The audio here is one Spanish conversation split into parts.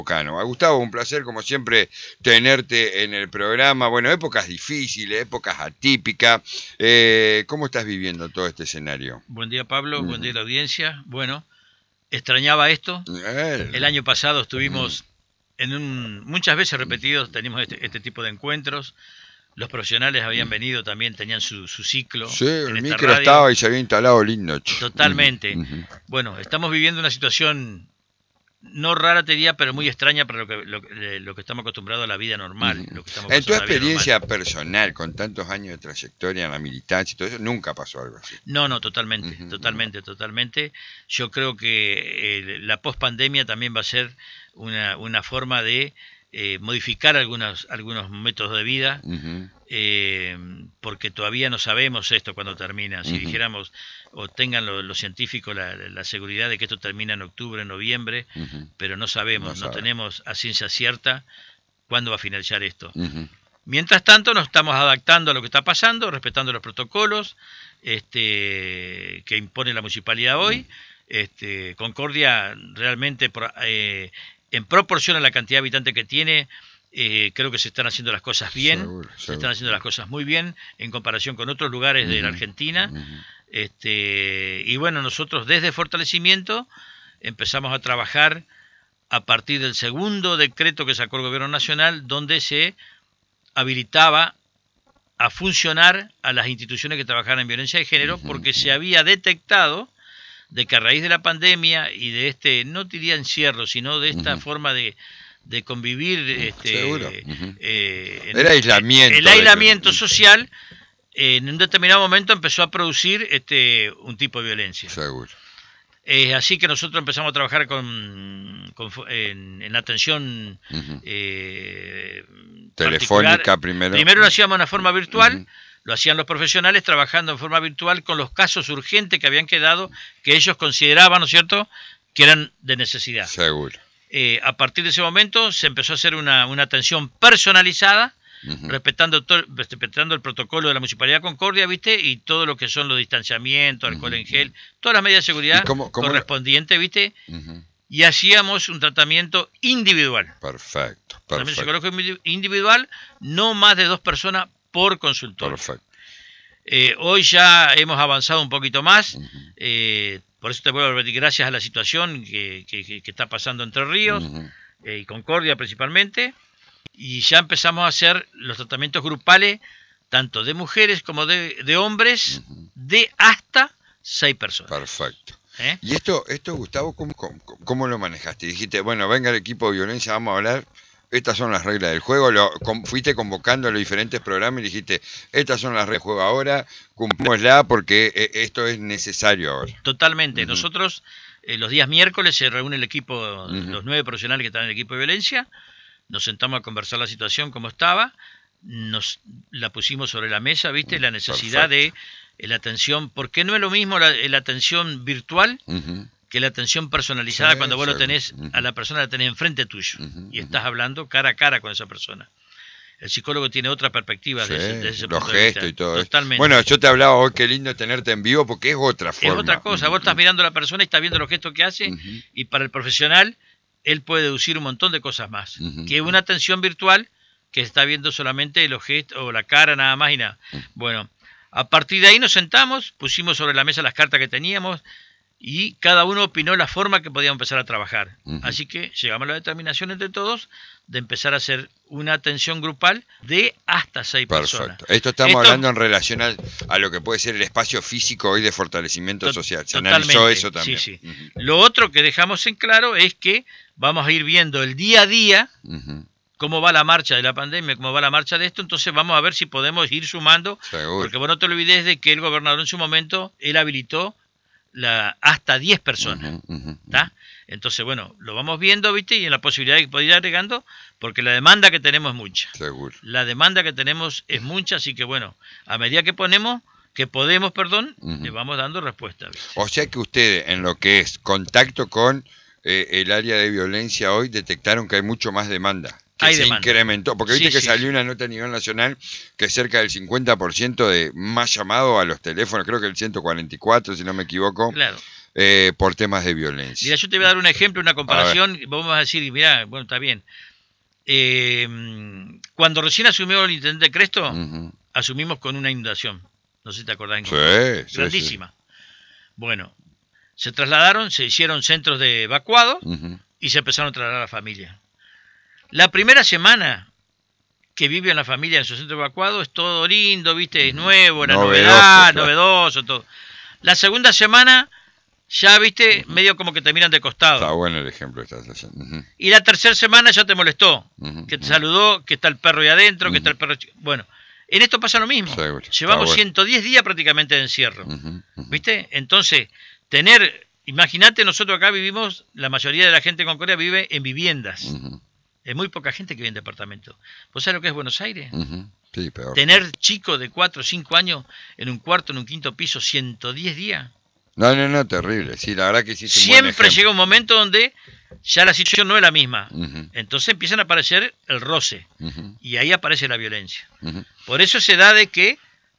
Gustavo, un placer como siempre tenerte en el programa. Bueno, épocas difíciles, épocas atípicas. ¿Cómo estás viviendo todo este escenario? Buen día, Pablo. Buen día a Uh-huh. la audiencia. Bueno, extrañaba esto. El año pasado Uh-huh. estuvimos muchas veces repetidos, teníamos este tipo de encuentros. Los profesionales habían venido también, tenían su ciclo Sí, en el esta micro radio. estaba y se había instalado lindo. Totalmente. Uh-huh. Bueno, estamos viviendo una situación no rara, te diría, pero muy extraña para lo que estamos acostumbrados a la vida normal, Uh-huh. lo que estamos En tu acostumbrados a la vida normal. experiencia personal, con tantos años de trayectoria en la militancia y todo eso, nunca pasó algo así. No, totalmente, Uh-huh. totalmente. Yo creo que la pospandemia también va a ser una forma de modificar algunos métodos de vida, Uh-huh. porque todavía no sabemos esto cuando termina. Si Uh-huh. dijéramos, o tengan los científicos la seguridad de que esto termina en octubre, noviembre, Uh-huh. pero no sabemos, no tenemos a ciencia cierta cuándo va a finalizar esto. Uh-huh. Mientras tanto, nos estamos adaptando a lo que está pasando, respetando los protocolos que impone la municipalidad hoy. Concordia realmente, en proporción a la cantidad de habitantes que tiene, creo que se están haciendo las cosas bien, seguro. Se están haciendo las cosas muy bien en comparación con otros lugares de la Argentina. Y bueno, nosotros desde Fortalecimiento empezamos a trabajar a partir del segundo decreto que sacó el Gobierno Nacional, donde se habilitaba a funcionar a las instituciones que trabajaran en violencia de género, porque se había detectado de que a raíz de la pandemia y de no diría encierro, sino de esta forma de convivir, el aislamiento, el aislamiento social, en un determinado momento empezó a producir un tipo de violencia. Seguro. Así que nosotros empezamos a trabajar en atención telefónica primero. Primero lo hacíamos de una forma virtual, lo hacían los profesionales trabajando en forma virtual con los casos urgentes que habían quedado, que ellos consideraban, ¿no es cierto?, que eran de necesidad. Seguro. A partir de ese momento se empezó a hacer una atención personalizada, respetando el protocolo de la Municipalidad de Concordia, ¿viste? Y todo lo que son los distanciamientos, alcohol en gel, todas las medidas de seguridad correspondientes, ¿viste? Y hacíamos un tratamiento individual. Perfecto. Tratamiento psicológico individual, no más de 2 personas por consultorio. Perfecto. Hoy ya hemos avanzado un poquito más, por eso te vuelvo a repetir, gracias a la situación que está pasando Entre Ríos y Concordia principalmente, y ya empezamos a hacer los tratamientos grupales, tanto de mujeres como de hombres, de hasta 6 personas. Perfecto. Y esto Gustavo, ¿cómo lo manejaste? Dijiste, bueno, venga el equipo de violencia, vamos a hablar, estas son las reglas del juego, fuiste convocando a los diferentes programas y dijiste, estas son las reglas del juego ahora, cumplimosla porque esto es necesario ahora. Totalmente. Nosotros, los días miércoles se reúne el equipo, los 9 profesionales que están en el equipo de violencia, nos sentamos a conversar la situación como estaba, la pusimos sobre la mesa, ¿viste? La necesidad de la atención, porque no es lo mismo la atención virtual que la atención personalizada, cuando vos lo tenés, a la persona la tenés enfrente tuyo y estás hablando cara a cara con esa persona. El psicólogo tiene otra perspectiva desde ese punto de vista. Los gestos y todo. Totalmente. Bueno, yo te hablaba hoy, qué lindo tenerte en vivo porque es otra forma. Es otra cosa, vos estás mirando a la persona y estás viendo los gestos que hace, y para el profesional él puede deducir un montón de cosas más, que una atención virtual que está viendo solamente los gestos o la cara nada más y nada. Bueno, a partir de ahí nos sentamos, pusimos sobre la mesa las cartas que teníamos y cada uno opinó la forma que podíamos empezar a trabajar. Así que llegamos a la determinación entre todos de empezar a hacer una atención grupal de hasta 6 personas. Perfecto. Esto estamos hablando en relación a lo que puede ser el espacio físico hoy de fortalecimiento social. Se analizó eso también. Sí. Lo otro que dejamos en claro es que vamos a ir viendo el día a día cómo va la marcha de la pandemia, cómo va la marcha de esto, entonces vamos a ver si podemos ir sumando. Seguro. Porque vos no te olvides de que el gobernador en su momento, él habilitó hasta 10 personas. Entonces, bueno, lo vamos viendo, ¿viste? Y en la posibilidad de poder ir agregando, porque la demanda que tenemos es mucha. Seguro. La demanda que tenemos es mucha, así que bueno, a medida que podemos, le vamos dando respuesta, ¿viste? O sea que ustedes, en lo que es contacto con el área de violencia hoy, detectaron que hay mucho más demanda. Que se incrementó, porque viste que salió una nota a nivel nacional que cerca del 50% de más llamado a los teléfonos, creo que el 144, si no me equivoco, claro, por temas de violencia. Mira, yo te voy a dar un ejemplo, una comparación. Vos me vas a decir, mira, bueno, está bien. Cuando recién asumió el intendente Cresto, asumimos con una inundación. No sé si te acordás. Grandísima. Sí. Bueno, se trasladaron, se hicieron centros de evacuados y se empezaron a trasladar a la familia. La primera semana que vive en la familia en su centro evacuado es todo lindo, ¿viste? Es nuevo, era novedad, novedoso, todo. La segunda semana ya, ¿viste? Medio como que te miran de costado. Está bueno el ejemplo que estás haciendo. Y la tercera semana ya te molestó, que te saludó, que está el perro ahí adentro, que está el perro... Bueno, en esto pasa lo mismo. Seguro. Llevamos 110 días prácticamente de encierro, ¿viste? Entonces, imagínate, nosotros acá vivimos, la mayoría de la gente en Concordia vive en viviendas. Es muy poca gente que vive en departamento. ¿Vos sabés lo que es Buenos Aires? Sí, peor. Tener chicos de 4 o 5 años en un cuarto, en un quinto piso, 110 días. No, terrible. Sí, la verdad que sí. Siempre llega un momento donde ya la situación no es la misma. Entonces empiezan a aparecer el roce. Y ahí aparece la violencia. Por eso se da de que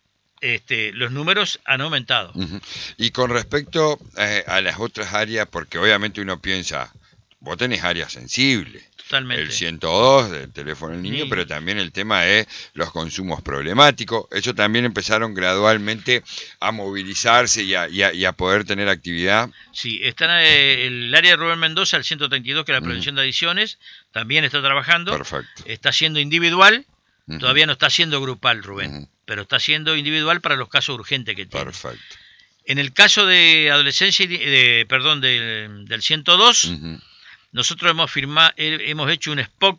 los números han aumentado. Y con respecto a las otras áreas, porque obviamente uno piensa, vos tenés áreas sensibles. Totalmente. El 102 del teléfono del niño, pero también el tema de los consumos problemáticos. Eso también empezaron gradualmente a movilizarse y a poder tener actividad. Sí, está el área de Rubén Mendoza, el 132, que es la prevención de adicciones, también está trabajando. Perfecto. Está siendo individual, todavía no está siendo grupal, Rubén, pero está siendo individual para los casos urgentes que tiene. Perfecto. En el caso de adolescencia, del 102, nosotros hemos hecho un spot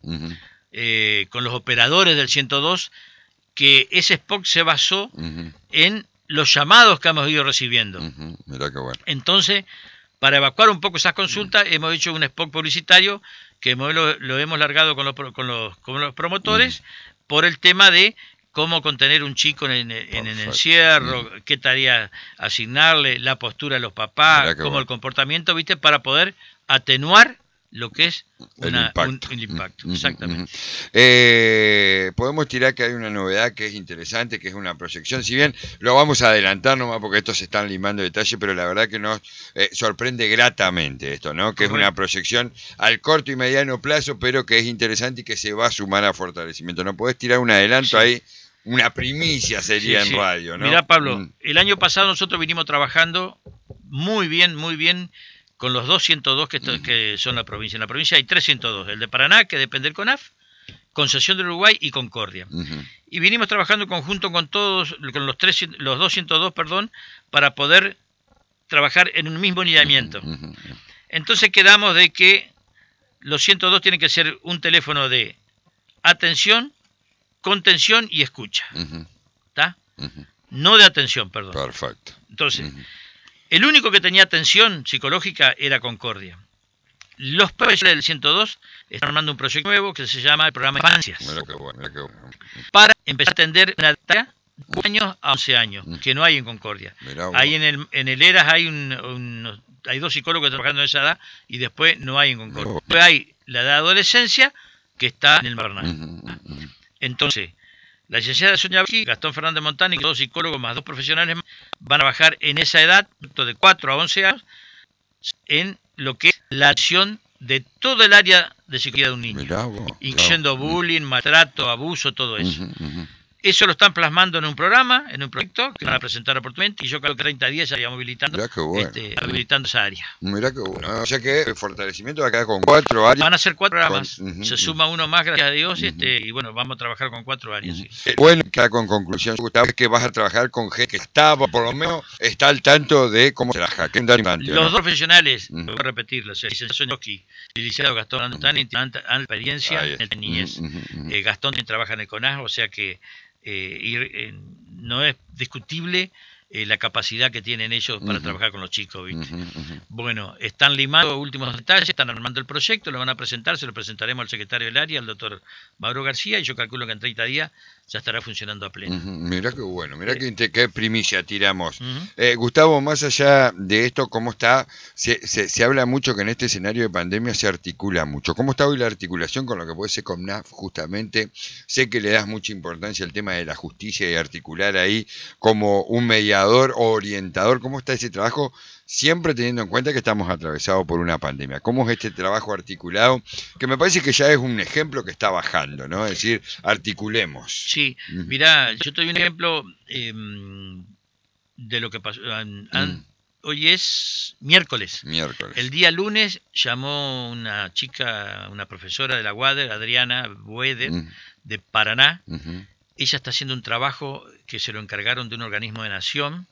con los operadores del 102, que ese spot se basó en los llamados que hemos ido recibiendo. Mirá qué bueno. Entonces, para evacuar un poco esas consultas, hemos hecho un spot publicitario que lo hemos largado con los promotores por el tema de cómo contener un chico en el encierro, qué tarea asignarle, la postura de los papás, cómo el comportamiento, ¿viste? Para poder atenuar lo que es el impacto. Exactamente. Podemos tirar que hay una novedad que es interesante, que es una proyección. Si bien lo vamos a adelantar nomás porque estos se están limando detalles, pero la verdad que nos sorprende gratamente esto, ¿no? Que es una proyección al corto y mediano plazo, pero que es interesante y que se va a sumar a fortalecimiento. ¿No podés tirar un adelanto ahí? Una primicia sería en radio, ¿no? Mirá, Pablo, el año pasado nosotros vinimos trabajando muy bien con los 202 que son la provincia. En la provincia hay 302, el de Paraná, que depende del CONAF, Concepción del Uruguay y Concordia. Y vinimos trabajando en conjunto con los 202, para poder trabajar en un mismo lineamiento. Entonces quedamos de que los 102 tienen que ser un teléfono de atención, contención y escucha. ¿Está? No de atención, perdón. Perfecto. Entonces, el único que tenía atención psicológica era Concordia. Los profesionales del 102 están armando un proyecto nuevo que se llama el programa Infancias. Mira qué bueno. Para empezar a atender una tarea de 4 años a 11 años, que no hay en Concordia. Ahí en el ERAS hay 2 psicólogos trabajando en esa edad y después no hay en Concordia. Después hay la edad de adolescencia que está en el Bernal. Entonces, la licenciada Sonia Baqui, Gastón Fernández Montani, 2 psicólogos más 2 profesionales más, van a trabajar en esa edad, de 4 a 11 años, en lo que es la acción de todo el área de psicología de un niño, incluyendo bullying, maltrato, abuso, todo eso. Eso lo están plasmando en un programa, en un proyecto que van a presentar oportunamente, y yo creo que 30 días ya habilitando esa área. Mirá qué bueno. O sea que el fortalecimiento va a quedar con 4 áreas. Van a ser 4 programas. Se suma uno más, gracias a Dios, y bueno, vamos a trabajar con 4 áreas. Bueno, queda con conclusión, Gustavo, es que vas a trabajar con gente que está, por lo menos, está al tanto de cómo se trabaja. Los 2 profesionales, voy a repetirlo, el licenciado Sonia Baqui y el licenciado Gastón Montani tienen experiencia en niñez. Gastón también trabaja en el CONAF, o sea que no es discutible la capacidad que tienen ellos para trabajar con los chicos, ¿viste? Bueno, están limando últimos detalles, están armando el proyecto, lo van a presentar, se lo presentaremos al secretario del área, al doctor Mauro García, y yo calculo que en 30 días ya estará funcionando a pleno. Mirá qué bueno, mirá qué primicia tiramos. Gustavo, más allá de esto, ¿cómo está? Se habla mucho que en este escenario de pandemia se articula mucho. ¿Cómo está hoy la articulación con lo que puede ser CONAF justamente? Sé que le das mucha importancia al tema de la justicia y articular ahí como un mediador o orientador. ¿Cómo está ese trabajo? siempre teniendo en cuenta que estamos atravesados por una pandemia. ¿Cómo es este trabajo articulado? Que me parece que ya es un ejemplo que está bajando, ¿no? Es decir, articulemos. Sí, mirá, yo te doy un ejemplo de lo que pasó. Hoy es miércoles. El día lunes llamó una chica, una profesora de la UADER, Adriana Bueder, de Paraná. Ella está haciendo un trabajo que se lo encargaron de un organismo de Nación.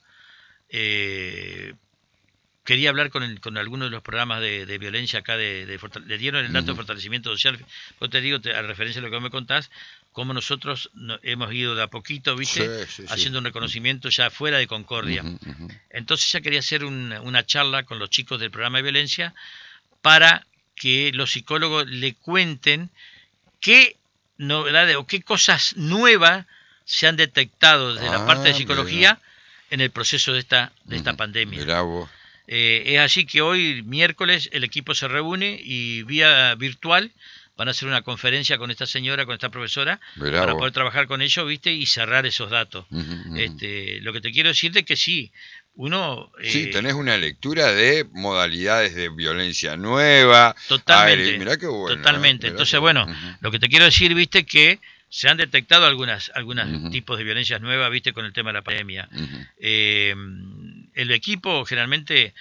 Quería hablar con algunos de los programas de violencia acá, le dieron el dato de fortalecimiento social. Yo te digo, a referencia a lo que me contás, cómo nosotros hemos ido de a poquito, ¿viste? Haciendo un reconocimiento ya fuera de Concordia. Entonces ella quería hacer una charla con los chicos del programa de violencia para que los psicólogos le cuenten qué novedades o qué cosas nuevas se han detectado desde la parte de psicología en el proceso de esta pandemia. Es así que hoy, miércoles, el equipo se reúne y vía virtual van a hacer una conferencia con esta señora, con esta profesora, para poder trabajar con ellos, ¿viste? Y cerrar esos datos. Lo que te quiero decir es que sí, uno... sí, tenés una lectura de modalidades de violencia nueva. Totalmente. Mirá qué bueno. Totalmente. Entonces, bueno, lo que te quiero decir, ¿viste? Que se han detectado algunos tipos de violencias nuevas, ¿viste? Con el tema de la pandemia. El equipo generalmente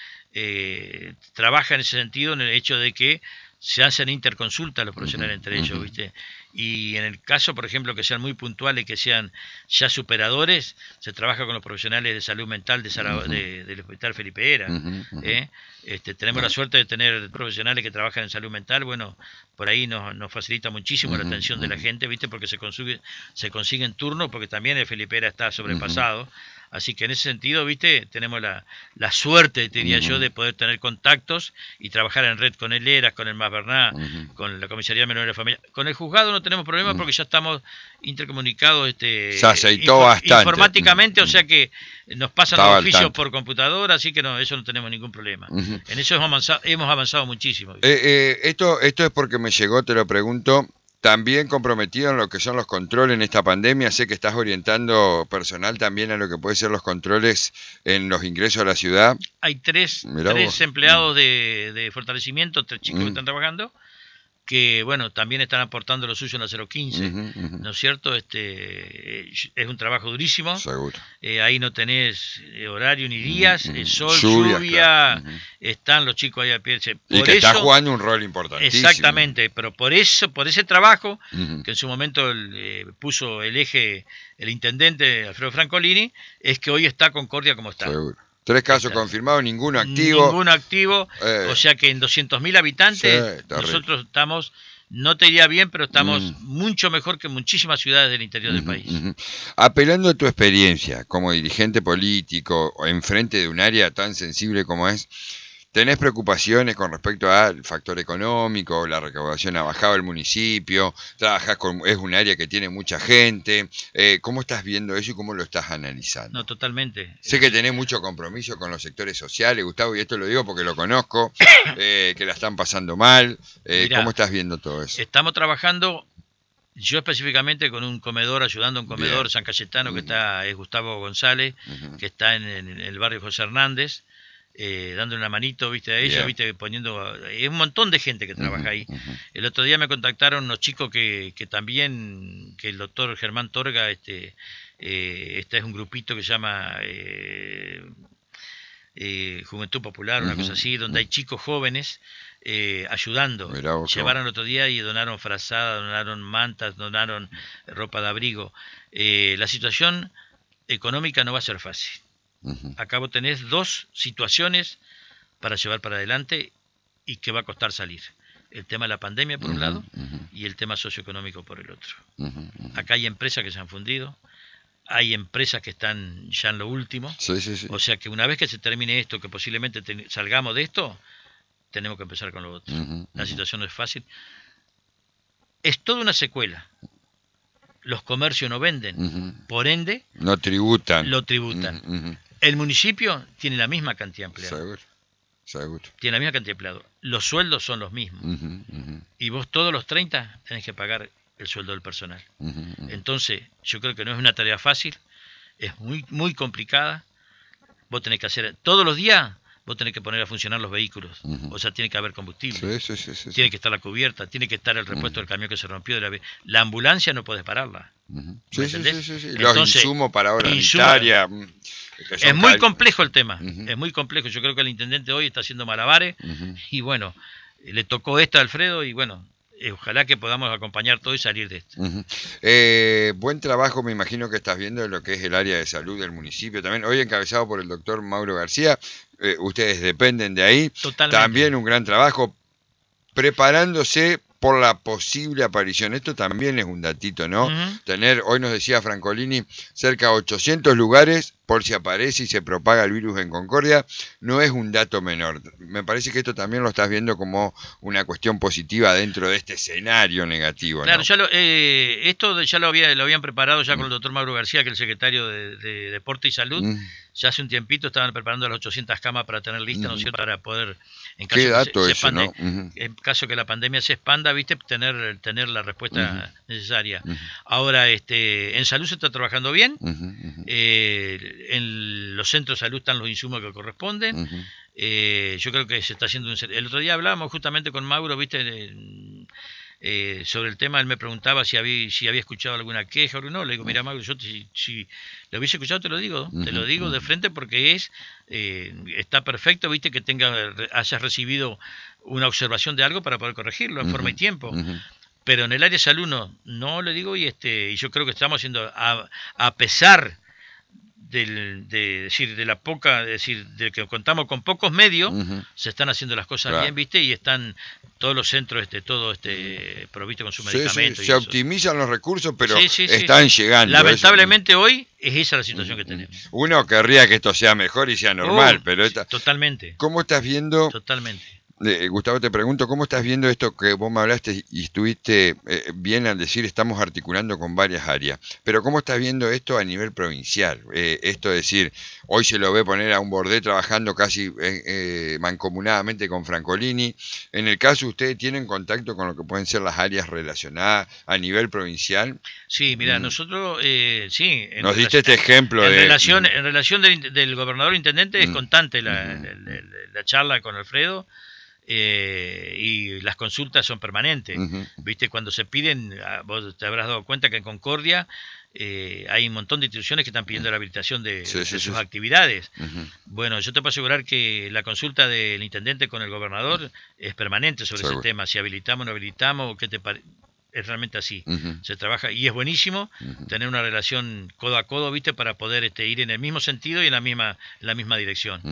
trabaja en ese sentido, en el hecho de que se hacen interconsultas los profesionales entre ellos, ¿viste? Y en el caso, por ejemplo, que sean muy puntuales, que sean ya superadores, se trabaja con los profesionales de salud mental del Hospital Felipe Era. Tenemos la suerte de tener profesionales que trabajan en salud mental. Bueno, por ahí nos facilita muchísimo la atención de la gente, ¿viste? Porque se consiguen turnos, porque también el Felipe Era está sobrepasado. Así que en ese sentido, ¿viste? Tenemos la suerte, diría yo, de poder tener contactos y trabajar en red con el ERAS, con el MAS Bernat, con la Comisaría de Menores de Familia. Con el juzgado no tenemos problemas porque ya estamos intercomunicados se aceitó bastante. Informáticamente, o sea que nos pasan los oficios por computadora, así que eso no tenemos ningún problema. En eso hemos avanzado muchísimo. Esto es porque me llegó, te lo pregunto. También comprometido en lo que son los controles en esta pandemia, sé que estás orientando personal también a lo que pueden ser los controles en los ingresos a la ciudad. Hay tres empleados de fortalecimiento, 3 chicos que están trabajando, que bueno, también están aportando lo suyo en la 015, ¿no es cierto? Es un trabajo durísimo. Seguro. Ahí no tenés horario ni días, sol, lluvia, claro. Están los chicos ahí a pie. Y que está jugando un rol importantísimo. Exactamente, pero por ese trabajo, que en su momento puso el eje el intendente Alfredo Francolini, es que hoy está Concordia como está. Seguro. 3 casos confirmados, ninguno activo. Ninguno activo, o sea que en 200.000 habitantes nosotros estamos, no te diría bien, pero estamos mucho mejor que muchísimas ciudades del interior del país. Apelando a tu experiencia como dirigente político o enfrente de un área tan sensible como es, ¿tenés preocupaciones con respecto al factor económico? La recaudación ha bajado el municipio, trabajás es un área que tiene mucha gente. ¿Cómo estás viendo eso y cómo lo estás analizando? No, totalmente. Sé que tenés mucho compromiso con los sectores sociales, Gustavo, y esto lo digo porque lo conozco, que la están pasando mal. Mirá, ¿cómo estás viendo todo eso? Estamos trabajando, yo específicamente con un comedor, ayudando a un comedor San Cayetano, que es Gustavo González, que está en el barrio José Hernández. Dándole una manito, viste, a ellos, viste, poniendo, es un montón de gente que trabaja ahí. El otro día me contactaron unos chicos que también, que el doctor Germán Torga, este es un grupito que se llama Juventud Popular, una cosa así, donde hay chicos jóvenes ayudando. Llevaron el otro día y donaron frazadas, donaron mantas, donaron ropa de abrigo. La situación económica no va a ser fácil. Acá vos tenés 2 situaciones para llevar para adelante y que va a costar salir. El tema de la pandemia por un lado y el tema socioeconómico por el otro. Acá hay empresas que se han fundido, hay empresas que están ya en lo último. O sea que una vez que se termine esto, que posiblemente salgamos de esto, tenemos que empezar con lo otro. La situación no es fácil. Es toda una secuela. Los comercios no venden, por ende no tributan. Lo tributan. El municipio tiene la misma cantidad de empleados. Seguro. Tiene la misma cantidad de empleados. Los sueldos son los mismos. Y vos todos los 30 tenés que pagar el sueldo del personal. Entonces, yo creo que no es una tarea fácil, es muy, muy complicada. Vos tenés que hacer todos los días, vos tenés que poner a funcionar los vehículos. O sea, tiene que haber combustible. Sí. Tiene que estar la cubierta, tiene que estar el repuesto del camión que se rompió. La ambulancia no podés pararla. Sí. Entonces, Los insumos para obra sanitaria. Es muy complejo el tema. Es muy complejo. Yo creo que el intendente hoy está haciendo malabares. Y bueno, le tocó esto a Alfredo y bueno, ojalá que podamos acompañar todo y salir de esto. Buen trabajo, me imagino que estás viendo lo que es el área de salud del municipio también. Hoy encabezado por el doctor Mauro García. Ustedes dependen de ahí. Totalmente. También un gran trabajo preparándose por la posible aparición. Esto también es un datito, ¿no? Hoy nos decía Francolini, cerca de 800 lugares por si aparece y se propaga el virus en Concordia, no es un dato menor. Me parece que esto también lo estás viendo como una cuestión positiva dentro de este escenario negativo, claro, ¿no? esto ya lo habían preparado ya con el doctor Mauro García, que es el secretario de Deporte y Salud. Ya hace un tiempito estaban preparando las 800 camas para tener listas, ¿no es cierto?, para poder, en caso que se expande, ¿no? En caso que la pandemia se expanda, viste, tener la respuesta necesaria. Ahora, en salud se está trabajando bien. En los centros de salud están los insumos que corresponden. Yo creo que se está haciendo el otro día hablábamos justamente con Mauro, viste, sobre el tema. Él me preguntaba si había escuchado alguna queja o no. Le digo, mira, Mauro, yo si lo hubiese escuchado te lo digo de frente, porque está perfecto, viste, que hayas recibido una observación de algo para poder corregirlo en forma y tiempo. Pero en el área de salud no le digo, y yo creo que estamos haciendo, a pesar de que contamos con pocos medios, se están haciendo las cosas bien, viste, y están todos los centros provistos con su medicamento. Se optimizan los recursos, pero están llegando. Lamentablemente hoy es esa la situación que tenemos. Uno querría que esto sea mejor y sea normal, pero totalmente. ¿Cómo estás viendo? Totalmente. Gustavo, te pregunto, ¿cómo estás viendo esto que vos me hablaste y estuviste bien al decir estamos articulando con varias áreas? Pero ¿cómo estás viendo esto a nivel provincial? Esto es decir, hoy se lo ve poner a un Bordé trabajando casi mancomunadamente con Francolini. En el caso, ¿ustedes tienen contacto con lo que pueden ser las áreas relacionadas a nivel provincial? Sí, mira, nosotros, sí. Nos diste este ejemplo en relación del gobernador intendente es constante la charla con Alfredo. Y las consultas son permanentes. Viste, cuando se piden, vos te habrás dado cuenta que en Concordia hay un montón de instituciones que están pidiendo la habilitación de sus actividades. Bueno, yo te puedo asegurar que la consulta del intendente con el gobernador es permanente sobre ese tema, si habilitamos o no habilitamos, ¿qué te parece? Es realmente así, se trabaja y es buenísimo tener una relación codo a codo, viste, para poder ir en el mismo sentido y en la misma dirección.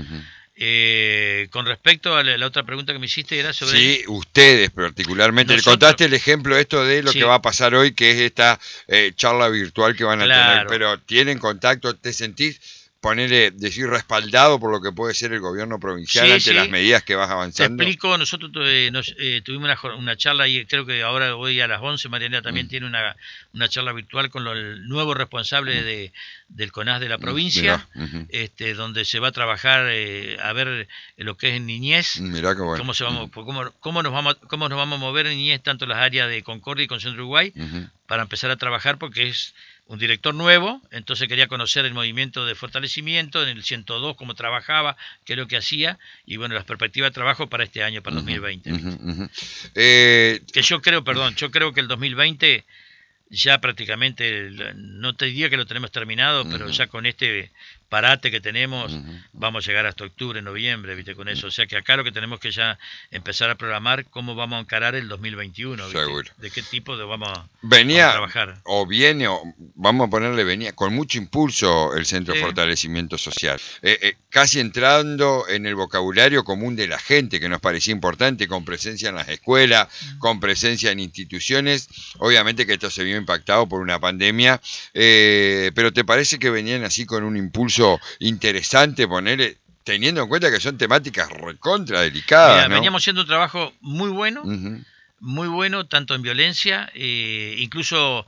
Con respecto a la otra pregunta que me hiciste, era sobre... Sí, ustedes particularmente. Le contaste el ejemplo esto de lo que va a pasar hoy, que es esta charla virtual que van a tener, pero ¿tienen contacto? ¿Te sentís, decir, respaldado por lo que puede ser el gobierno provincial ante las medidas que vas avanzando? Te explico, nosotros tuvimos una charla y creo que ahora hoy a las 11 Mariana también tiene una charla virtual con el nuevo responsable del CONAS de la provincia, donde se va a trabajar a ver lo que es en niñez. Mirá qué bueno. Cómo nos vamos a mover en niñez, tanto las áreas de Concordia y con Centro Uruguay, para empezar a trabajar, porque es un director nuevo, entonces quería conocer el movimiento de fortalecimiento en el 102, cómo trabajaba, qué es lo que hacía, y bueno, las perspectivas de trabajo para este año, para 2020. Que yo creo que el 2020 ya prácticamente, no te diría que lo tenemos terminado, pero ya con este parate que tenemos, vamos a llegar hasta octubre, noviembre, viste, con eso. O sea que acá lo que tenemos que ya empezar a programar cómo vamos a encarar el 2021, ¿viste? Seguro. De qué tipo vamos a trabajar. Vamos a ponerle, venía con mucho impulso el Centro de Fortalecimiento Social. Casi entrando en el vocabulario común de la gente, que nos parecía importante, con presencia en las escuelas, con presencia en instituciones. Obviamente que esto se vio impactado por una pandemia, pero ¿te parece que venían así con un impulso interesante, teniendo en cuenta que son temáticas recontra delicadas? Mira, ¿no? Veníamos haciendo un trabajo muy bueno, tanto en violencia, incluso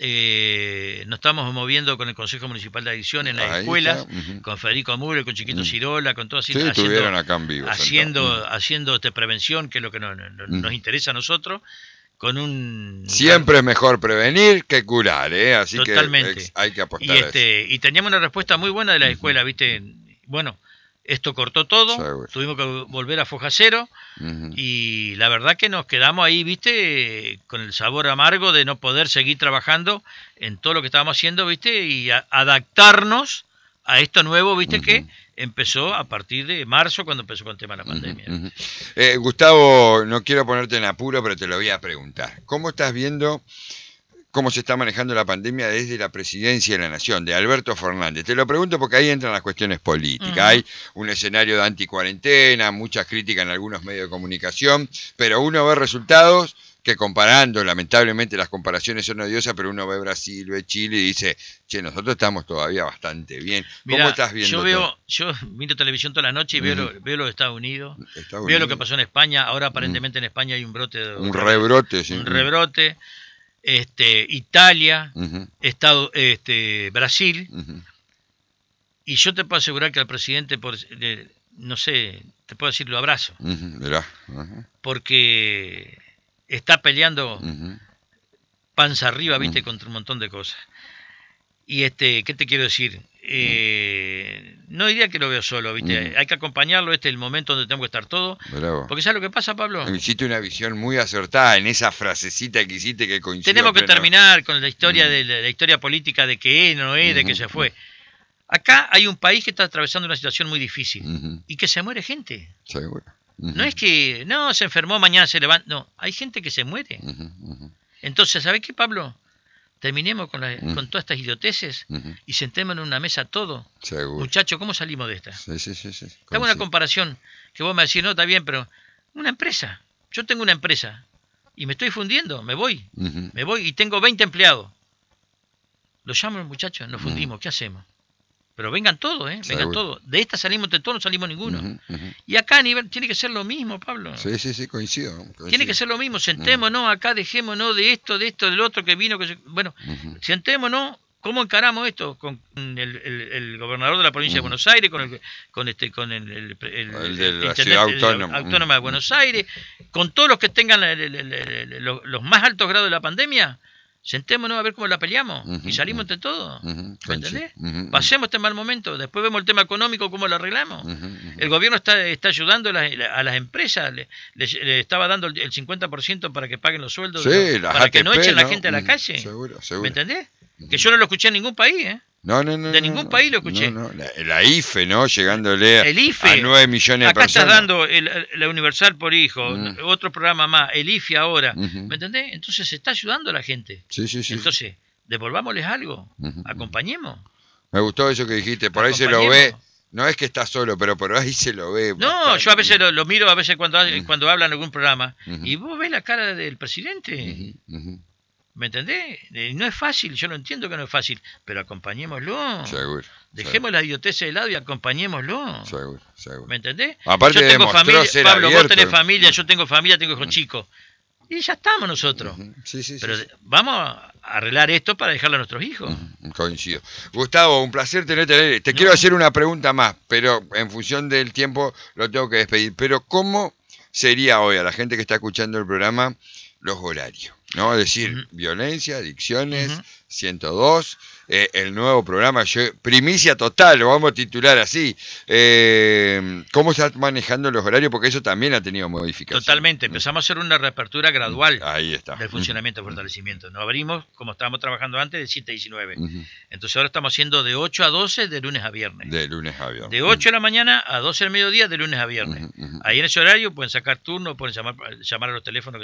nos estamos moviendo con el Consejo Municipal de Adicción en las escuelas, con Federico Amuro, con Chiquito Cirola, con todo así, estuvieron acá en vivo, haciendo prevención, que es lo que nos interesa a nosotros. Siempre es mejor prevenir que curar, así totalmente. Que hay que apostar a eso. Y teníamos una respuesta muy buena de la escuela, ¿viste? Bueno, esto cortó todo, Seguro. tuvimos que volver a foja cero, y la verdad que nos quedamos ahí, viste, con el sabor amargo de no poder seguir trabajando en todo lo que estábamos haciendo, viste, y adaptarnos a esto nuevo, viste, que empezó a partir de marzo, cuando empezó con el tema de la pandemia. Gustavo, no quiero ponerte en apuro, pero te lo voy a preguntar. ¿Cómo estás viendo cómo se está manejando la pandemia desde la presidencia de la Nación, de Alberto Fernández? Te lo pregunto porque ahí entran las cuestiones políticas. Hay un escenario de anticuarentena, muchas críticas en algunos medios de comunicación, pero uno ve resultados que, comparando, lamentablemente las comparaciones son odiosas, pero uno ve Brasil, ve Chile y dice, che, nosotros estamos todavía bastante bien. ¿Cómo Mirá, estás viendo yo miro televisión toda la noche y veo los de Estados Unidos, Estados veo lo Unidos? que pasó en España. Ahora aparentemente en España hay un brote de Un rebrote, sí. un rebrote. Italia, Brasil, y yo te puedo asegurar que al presidente, no sé, te puedo decir, lo abrazo, Mirá. porque está peleando panza arriba, viste, contra un montón de cosas. Y ¿qué te quiero decir? No diría que lo veo solo, ¿viste? Hay que acompañarlo, este es el momento donde tengo que estar todo. Porque ¿sabes lo que pasa, Pablo? Hiciste una visión muy acertada en esa frasecita que hiciste, que coincide. Tenemos que terminar con la historia de la historia política de que no es, de que se fue. Acá hay un país que está atravesando una situación muy difícil y que se muere gente. Seguro. No es que, no, se enfermó, mañana se levanta. No, hay gente que se muere. Entonces, ¿sabes qué, Pablo? Terminemos con todas estas idioteces y sentémonos en una mesa todo. Seguro. Muchachos, ¿cómo salimos de esta? Sí. Te hago una comparación que vos me decís, no, está bien, pero una empresa. Yo tengo una empresa y me estoy fundiendo, me voy y tengo 20 empleados. Los llamo a los muchachos, nos fundimos, ¿qué hacemos? Pero vengan todos, vengan todos. De esta salimos de todos, no salimos ninguno. Y acá a nivel, tiene que ser lo mismo, Pablo. Sí, coincido. Tiene que ser lo mismo, sentémonos acá, dejémonos de esto, del otro que vino. Bueno, sentémonos, ¿cómo encaramos esto? Con el gobernador de la provincia de Buenos Aires, con el de la ciudad autónoma de Buenos Aires, con todos los que tengan los más altos grados de la pandemia. Sentémonos a ver cómo la peleamos y salimos entre todos. ¿Me entendés? Pasemos este mal momento, después vemos el tema económico, cómo lo arreglamos. El gobierno está ayudando a las empresas, le estaba dando el 50% para que paguen los sueldos, para que no echen la gente a la calle. Seguro. ¿Me entendés? Que yo no lo escuché en ningún país, No. De ningún país lo escuché. No. La IFE, ¿no? Llegándole el IFE, a 9 millones de acá personas. Acá estás dando la Universal por hijo, otro programa más, el IFE ahora. ¿Me entendés? Entonces se está ayudando a la gente. Sí. Entonces, devolvámosles algo, acompañemos. Me gustó eso que dijiste, por ahí se lo ve. No es que está solo, pero por ahí se lo ve. No, bastante. yo a veces lo miro, a veces cuando hablan en algún programa, y vos ves la cara del presidente. ¿Me entendés? No es fácil, yo lo entiendo que no es fácil, pero acompañémoslo. Seguro. Dejemos la idiotez de lado y acompañémoslo. Seguro. ¿Me entendés? Aparte yo tengo familia, Pablo, abierto. vos tenés familia, yo tengo familia, tengo hijos chicos. Y ya estamos nosotros. Pero vamos a arreglar esto para dejarlo a nuestros hijos. Coincido. Gustavo, un placer tenerte. Te quiero hacer una pregunta más, pero en función del tiempo lo tengo que despedir. Pero ¿cómo sería hoy a la gente que está escuchando el programa los horarios? ¿No? Es decir, violencia, adicciones, 102, el nuevo programa, primicia total, lo vamos a titular así. ¿Cómo se están manejando los horarios? Porque eso también ha tenido modificaciones. Totalmente, empezamos a hacer una reapertura gradual Ahí está. del funcionamiento de fortalecimiento. Nos abrimos, como estábamos trabajando antes, de 7 a 19. Entonces ahora estamos haciendo de 8 a 12 de lunes a viernes. De lunes a viernes. De 8 de la mañana a 12 del mediodía de lunes a viernes. Ahí en ese horario pueden sacar turno, pueden llamar a los teléfonos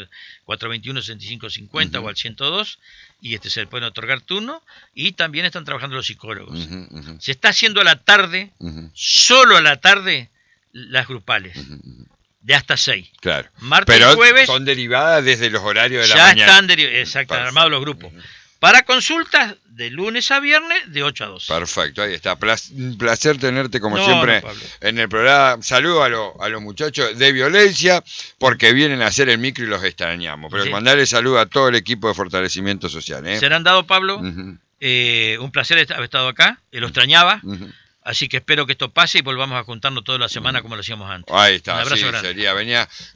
421-6550 o al 102 y se pueden otorgar turno, y también están trabajando los psicólogos. Se está haciendo a la tarde, solo a la tarde, las grupales. De hasta 6. Claro. Martes pero y jueves. Son derivadas desde los horarios de la ya mañana. Están armados los grupos. Para consultas, de lunes a viernes, de 8 a 12. Perfecto, ahí está. Un placer tenerte como siempre en el programa. Saludo a los muchachos de Violencia, porque vienen a hacer el micro y los extrañamos. Pero mandarle saludo a todo el equipo de Fortalecimiento Social. Serán dado, Pablo. Un placer haber estado acá. Lo extrañaba. Así que espero que esto pase y volvamos a juntarnos toda la semana como lo hacíamos antes. Ahí está, un abrazo grande. Venía